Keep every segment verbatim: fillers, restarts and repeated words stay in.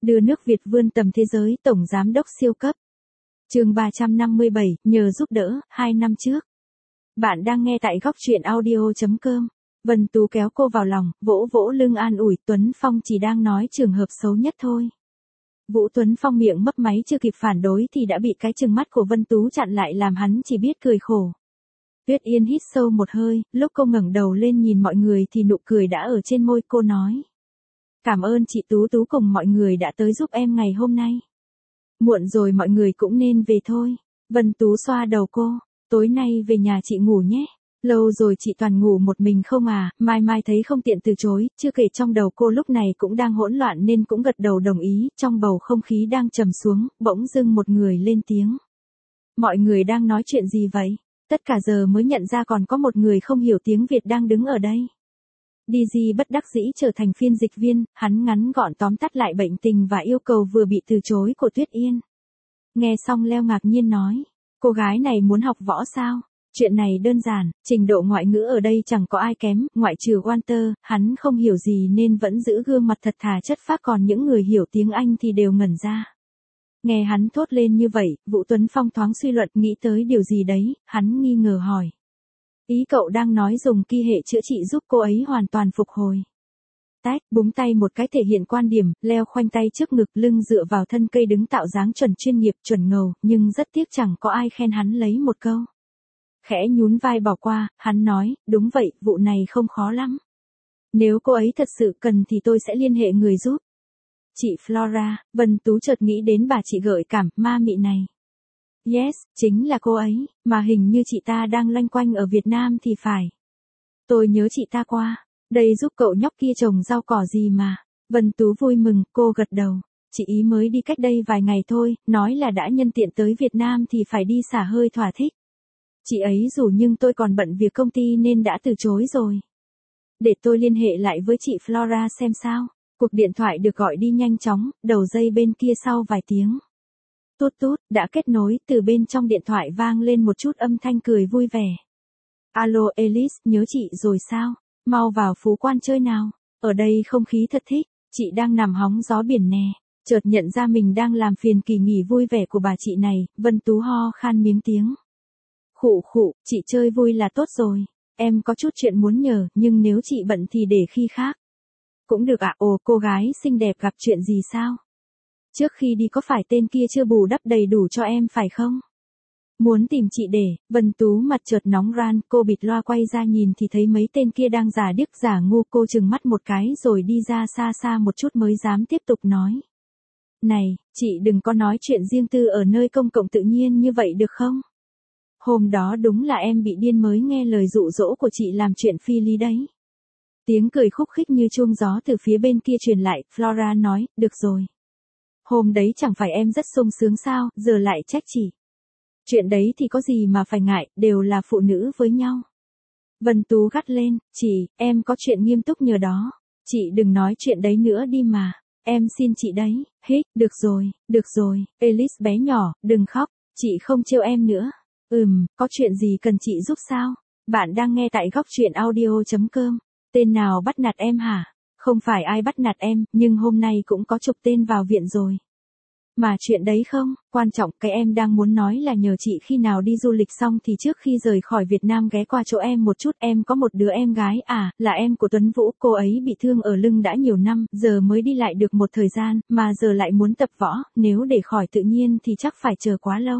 Đưa nước Việt vươn tầm thế giới, tổng giám đốc siêu cấp. Chương ba trăm năm mươi bảy, nhờ giúp đỡ, hai năm trước. Bạn đang nghe tại góc truyện audio chấm com. Vân Tú kéo cô vào lòng, vỗ vỗ lưng an ủi, Tuấn Phong chỉ đang nói trường hợp xấu nhất thôi. Vũ Tuấn Phong miệng mấp máy chưa kịp phản đối thì đã bị cái trừng mắt của Vân Tú chặn lại làm hắn chỉ biết cười khổ. Tuyết Yên hít sâu một hơi, lúc cô ngẩng đầu lên nhìn mọi người thì nụ cười đã ở trên môi, cô nói. Cảm ơn chị Tú Tú cùng mọi người đã tới giúp em ngày hôm nay. Muộn rồi mọi người cũng nên về thôi. Vân Tú xoa đầu cô, tối nay về nhà chị ngủ nhé. Lâu rồi chị toàn ngủ một mình không à, Mai Mai thấy không tiện từ chối, chưa kể trong đầu cô lúc này cũng đang hỗn loạn nên cũng gật đầu đồng ý, trong bầu không khí đang trầm xuống, bỗng dưng một người lên tiếng. Mọi người đang nói chuyện gì vậy? Tất cả giờ mới nhận ra còn có một người không hiểu tiếng Việt đang đứng ở đây. Digi bất đắc dĩ trở thành phiên dịch viên, hắn ngắn gọn tóm tắt lại bệnh tình và yêu cầu vừa bị từ chối của Tuyết Yên. Nghe xong Leo ngạc nhiên nói, cô gái này muốn học võ sao? Chuyện này đơn giản, trình độ ngoại ngữ ở đây chẳng có ai kém, ngoại trừ Walter, hắn không hiểu gì nên vẫn giữ gương mặt thật thà chất phác, còn những người hiểu tiếng Anh thì đều ngẩn ra. Nghe hắn thốt lên như vậy, Vũ Tuấn Phong thoáng suy luận, nghĩ tới điều gì đấy, hắn nghi ngờ hỏi. Ý cậu đang nói dùng ki hệ chữa trị giúp cô ấy hoàn toàn phục hồi. Tách, búng tay một cái thể hiện quan điểm, Leo khoanh tay trước ngực, lưng dựa vào thân cây đứng tạo dáng chuẩn chuyên nghiệp, chuẩn ngầu, nhưng rất tiếc chẳng có ai khen hắn lấy một câu. Khẽ nhún vai bỏ qua, hắn nói, đúng vậy, vụ này không khó lắm. Nếu cô ấy thật sự cần thì tôi sẽ liên hệ người giúp. Chị Flora, Vân Tú chợt nghĩ đến bà chị gợi cảm, ma mị này. Yes, chính là cô ấy, mà hình như chị ta đang loanh quanh ở Việt Nam thì phải. Tôi nhớ chị ta qua, đây giúp cậu nhóc kia trồng rau cỏ gì mà. Vân Tú vui mừng, cô gật đầu. Chị ý mới đi cách đây vài ngày thôi, nói là đã nhân tiện tới Việt Nam thì phải đi xả hơi thỏa thích. Chị ấy rủ nhưng tôi còn bận việc công ty nên đã từ chối rồi. Để tôi liên hệ lại với chị Flora xem sao. Cuộc điện thoại được gọi đi nhanh chóng, đầu dây bên kia sau vài tiếng. Tút tút, đã kết nối, từ bên trong điện thoại vang lên một chút âm thanh cười vui vẻ. Alo Alice, nhớ chị rồi sao? Mau vào Phú Quan chơi nào. Ở đây không khí thật thích, chị đang nằm hóng gió biển nè. Chợt nhận ra mình đang làm phiền kỳ nghỉ vui vẻ của bà chị này, Vân Tú ho khan miếng tiếng. Khụ khụ, chị chơi vui là tốt rồi. Em có chút chuyện muốn nhờ, nhưng nếu chị bận thì để khi khác. Cũng được ạ. À, ồ, cô gái xinh đẹp gặp chuyện gì sao? Trước khi đi có phải tên kia chưa bù đắp đầy đủ cho em phải không? Muốn tìm chị để, Vân Tú mặt chợt nóng ran, cô bịt loa quay ra nhìn thì thấy mấy tên kia đang giả điếc giả ngu, cô chừng mắt một cái rồi đi ra xa xa một chút mới dám tiếp tục nói. Này, chị đừng có nói chuyện riêng tư ở nơi công cộng tự nhiên như vậy được không? Hôm đó đúng là em bị điên mới nghe lời dụ dỗ của chị làm chuyện phi lý đấy. Tiếng cười khúc khích như chuông gió từ phía bên kia truyền lại, Flora nói, được rồi. Hôm đấy chẳng phải em rất sung sướng sao, giờ lại trách chị. Chuyện đấy thì có gì mà phải ngại, đều là phụ nữ với nhau. Vân Tú gắt lên, chị, em có chuyện nghiêm túc nhờ đó. Chị đừng nói chuyện đấy nữa đi mà, em xin chị đấy, hít, được rồi, được rồi, Alice bé nhỏ, đừng khóc, chị không trêu em nữa. Ừm, có chuyện gì cần chị giúp sao? Bạn đang nghe tại góc truyện audio chấm com. Tên nào bắt nạt em hả? Không phải ai bắt nạt em, nhưng hôm nay cũng có chục tên vào viện rồi. Mà chuyện đấy không, quan trọng, cái em đang muốn nói là nhờ chị khi nào đi du lịch xong thì trước khi rời khỏi Việt Nam ghé qua chỗ em một chút, em có một đứa em gái à, là em của Tuấn Vũ, cô ấy bị thương ở lưng đã nhiều năm, giờ mới đi lại được một thời gian, mà giờ lại muốn tập võ, nếu để khỏi tự nhiên thì chắc phải chờ quá lâu.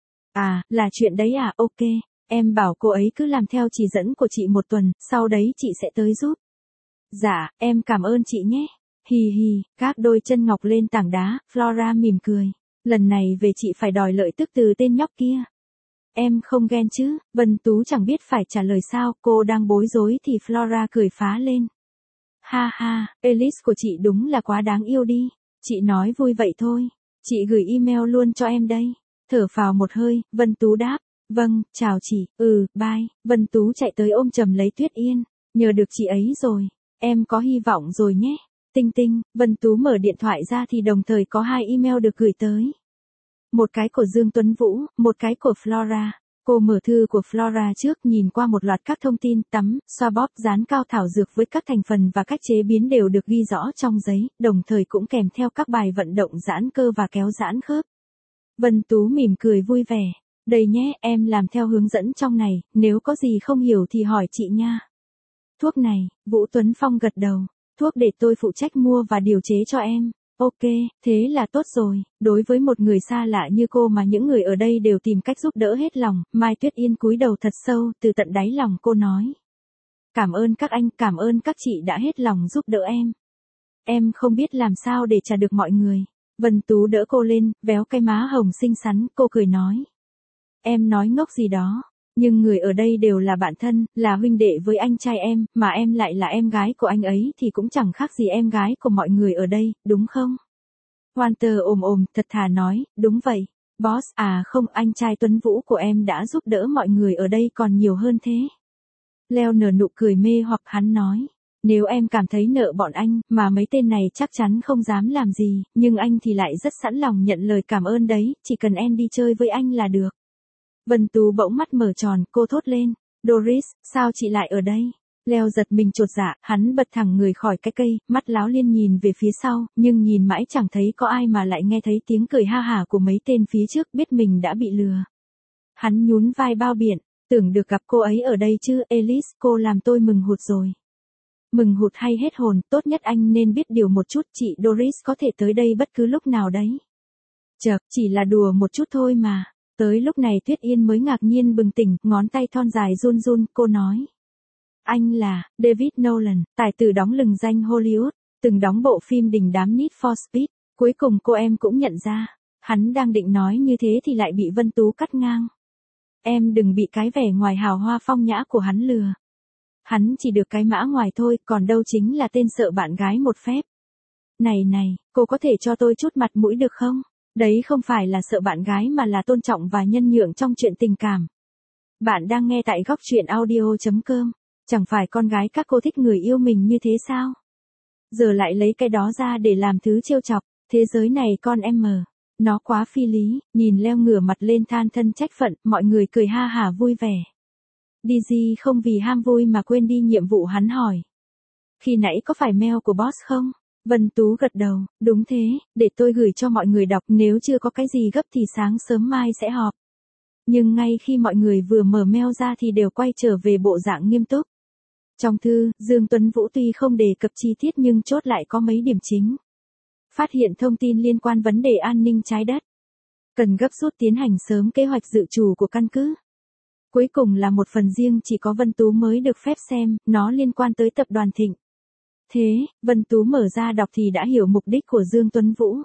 À, là chuyện đấy à, ok, em bảo cô ấy cứ làm theo chỉ dẫn của chị một tuần, sau đấy chị sẽ tới giúp. Dạ, em cảm ơn chị nhé. Hì hì, các đôi chân ngọc lên tảng đá, Flora mỉm cười. Lần này về chị phải đòi lợi tức từ tên nhóc kia. Em không ghen chứ, Vân Tú chẳng biết phải trả lời sao, cô đang bối rối thì Flora cười phá lên. Ha ha, Alice của chị đúng là quá đáng yêu đi. Chị nói vui vậy thôi. Chị gửi email luôn cho em đây. Thở phào một hơi, Vân Tú đáp. Vâng, chào chị, ừ, bye. Vân Tú chạy tới ôm chầm lấy Tuyết Yên. Nhờ được chị ấy rồi. Em có hy vọng rồi nhé. Tinh tinh, Vân Tú mở điện thoại ra thì đồng thời có hai email được gửi tới. Một cái của Dương Tuấn Vũ, một cái của Flora. Cô mở thư của Flora trước, nhìn qua một loạt các thông tin tắm, xoa bóp, dán cao thảo dược với các thành phần và cách chế biến đều được ghi rõ trong giấy, đồng thời cũng kèm theo các bài vận động giãn cơ và kéo giãn khớp. Vân Tú mỉm cười vui vẻ. Đây nhé, em làm theo hướng dẫn trong này, nếu có gì không hiểu thì hỏi chị nha. Thuốc này, Vũ Tuấn Phong gật đầu. Thuốc để tôi phụ trách mua và điều chế cho em. Ok, thế là tốt rồi. Đối với một người xa lạ như cô mà những người ở đây đều tìm cách giúp đỡ hết lòng, Mai Tuyết Yên cúi đầu thật sâu, từ tận đáy lòng cô nói. Cảm ơn các anh, cảm ơn các chị đã hết lòng giúp đỡ em. Em không biết làm sao để trả được mọi người. Vân Tú đỡ cô lên, véo cái má hồng xinh xắn, cô cười nói. Em nói ngốc gì đó, nhưng người ở đây đều là bạn thân, là huynh đệ với anh trai em, mà em lại là em gái của anh ấy thì cũng chẳng khác gì em gái của mọi người ở đây, đúng không? Walter ồm ồm, thật thà nói, đúng vậy. Boss, à không, anh trai Tuấn Vũ của em đã giúp đỡ mọi người ở đây còn nhiều hơn thế. Leo nở nụ cười mê hoặc hắn nói. Nếu em cảm thấy nợ bọn anh, mà mấy tên này chắc chắn không dám làm gì, nhưng anh thì lại rất sẵn lòng nhận lời cảm ơn đấy, chỉ cần em đi chơi với anh là được. Vân Tú bỗng mắt mở tròn, cô thốt lên. Doris, sao chị lại ở đây? Leo giật mình chột dạ, hắn bật thẳng người khỏi cái cây, mắt láo liên nhìn về phía sau, nhưng nhìn mãi chẳng thấy có ai mà lại nghe thấy tiếng cười ha hả của mấy tên phía trước, biết mình đã bị lừa. Hắn nhún vai bao biện, tưởng được gặp cô ấy ở đây chứ, Alice, cô làm tôi mừng hụt rồi. Mừng hụt hay hết hồn, tốt nhất anh nên biết điều một chút, chị Doris có thể tới đây bất cứ lúc nào đấy. Chợt, chỉ là đùa một chút thôi mà. Tới lúc này Tuyết Yên mới ngạc nhiên bừng tỉnh, ngón tay thon dài run run, cô nói. Anh là, David Nolan, tài tử đóng lừng danh Hollywood, từng đóng bộ phim đình đám Need for Speed, cuối cùng cô em cũng nhận ra. Hắn đang định nói như thế thì lại bị Vân Tú cắt ngang. Em đừng bị cái vẻ ngoài hào hoa phong nhã của hắn lừa. Hắn chỉ được cái mã ngoài thôi, còn đâu chính là tên sợ bạn gái một phép. Này này, cô có thể cho tôi chút mặt mũi được không? Đấy không phải là sợ bạn gái mà là tôn trọng và nhân nhượng trong chuyện tình cảm. Bạn đang nghe tại góc truyện audio chấm com. Chẳng phải con gái các cô thích người yêu mình như thế sao? Giờ lại lấy cái đó ra để làm thứ trêu chọc. Thế giới này con em mờ. Nó quá phi lý. Nhìn Leo ngửa mặt lên than thân trách phận, mọi người cười ha hả vui vẻ. Dizzy không vì ham vui mà quên đi nhiệm vụ, hắn hỏi. Khi nãy có phải mail của boss không? Vân Tú gật đầu, đúng thế, để tôi gửi cho mọi người đọc, nếu chưa có cái gì gấp thì sáng sớm mai sẽ họp. Nhưng ngay khi mọi người vừa mở mail ra thì đều quay trở về bộ dạng nghiêm túc. Trong thư, Dương Tuấn Vũ tuy không đề cập chi tiết nhưng chốt lại có mấy điểm chính. Phát hiện thông tin liên quan vấn đề an ninh trái đất. Cần gấp rút tiến hành sớm kế hoạch dự trù của căn cứ. Cuối cùng là một phần riêng chỉ có Vân Tú mới được phép xem, nó liên quan tới tập đoàn Thịnh. Thế, Vân Tú mở ra đọc thì đã hiểu mục đích của Dương Tuấn Vũ.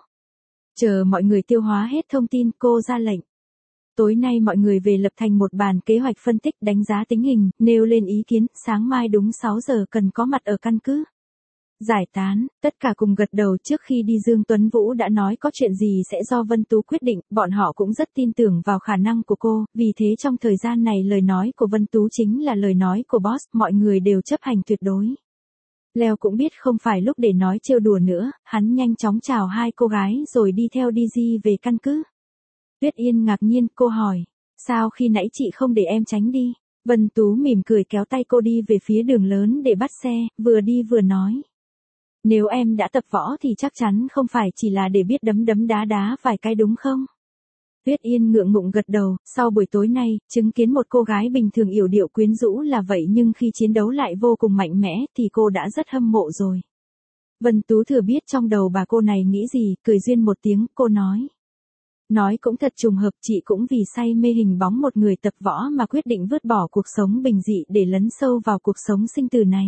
Chờ mọi người tiêu hóa hết thông tin, cô ra lệnh. Tối nay mọi người về lập thành một bàn kế hoạch phân tích đánh giá tình hình, nêu lên ý kiến, sáng mai đúng sáu giờ cần có mặt ở căn cứ. Giải tán, tất cả cùng gật đầu. Trước khi đi Dương Tuấn Vũ đã nói có chuyện gì sẽ do Vân Tú quyết định, bọn họ cũng rất tin tưởng vào khả năng của cô, vì thế trong thời gian này lời nói của Vân Tú chính là lời nói của boss, mọi người đều chấp hành tuyệt đối. Leo cũng biết không phải lúc để nói trêu đùa nữa, hắn nhanh chóng chào hai cô gái rồi đi theo Dizzy về căn cứ. Tuyết Yên ngạc nhiên, cô hỏi, sao khi nãy chị không để em tránh đi? Vân Tú mỉm cười kéo tay cô đi về phía đường lớn để bắt xe, vừa đi vừa nói. Nếu em đã tập võ thì chắc chắn không phải chỉ là để biết đấm đấm đá đá vài cái đúng không? Tuyết Yên ngượng ngụng gật đầu, sau buổi tối nay, chứng kiến một cô gái bình thường yểu điệu quyến rũ là vậy nhưng khi chiến đấu lại vô cùng mạnh mẽ thì cô đã rất hâm mộ rồi. Vân Tú thừa biết trong đầu bà cô này nghĩ gì, cười duyên một tiếng, cô nói. Nói cũng thật trùng hợp, chị cũng vì say mê hình bóng một người tập võ mà quyết định vứt bỏ cuộc sống bình dị để lấn sâu vào cuộc sống sinh tử này.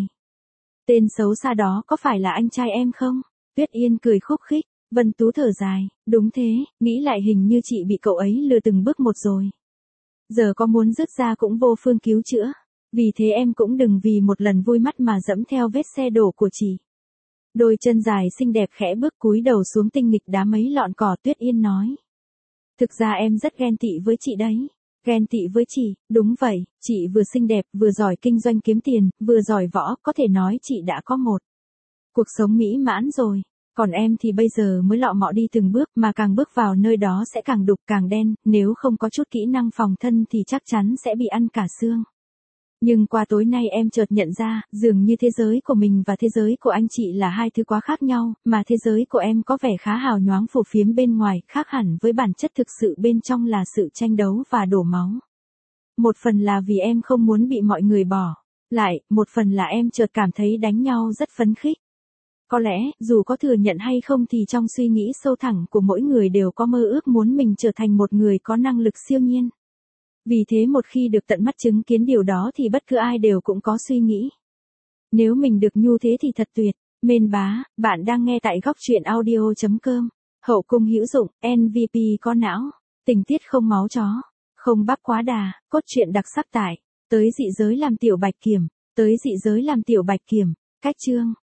Tên xấu xa đó có phải là anh trai em không? Tuyết Yên cười khúc khích. Vân Tú thở dài, đúng thế, nghĩ lại hình như chị bị cậu ấy lừa từng bước một rồi. Giờ có muốn dứt ra cũng vô phương cứu chữa. Vì thế em cũng đừng vì một lần vui mắt mà dẫm theo vết xe đổ của chị. Đôi chân dài xinh đẹp khẽ bước cúi đầu xuống tinh nghịch đá mấy lọn cỏ. Tuyết Yên nói. Thực ra em rất ghen tị với chị đấy. Ghen tị với chị, đúng vậy, chị vừa xinh đẹp, vừa giỏi kinh doanh kiếm tiền, vừa giỏi võ, có thể nói chị đã có một cuộc sống mỹ mãn rồi. Còn em thì bây giờ mới lọ mọ đi từng bước, mà càng bước vào nơi đó sẽ càng đục càng đen, nếu không có chút kỹ năng phòng thân thì chắc chắn sẽ bị ăn cả xương. Nhưng qua tối nay em chợt nhận ra, dường như thế giới của mình và thế giới của anh chị là hai thứ quá khác nhau, mà thế giới của em có vẻ khá hào nhoáng phù phiếm bên ngoài, khác hẳn với bản chất thực sự bên trong là sự tranh đấu và đổ máu. Một phần là vì em không muốn bị mọi người bỏ lại, một phần là em chợt cảm thấy đánh nhau rất phấn khích. Có lẽ, dù có thừa nhận hay không thì trong suy nghĩ sâu thẳm của mỗi người đều có mơ ước muốn mình trở thành một người có năng lực siêu nhiên. Vì thế một khi được tận mắt chứng kiến điều đó thì bất cứ ai đều cũng có suy nghĩ. Nếu mình được như thế thì thật tuyệt. Mên bá, bạn đang nghe tại góc truyện audio chấm com. Hậu cung hữu dụng, em vê pê có não, tình tiết không máu chó, không bắp quá đà, cốt truyện đặc sắc tại. Tới dị giới làm tiểu bạch kiểm, tới dị giới làm tiểu bạch kiểm, cách chương.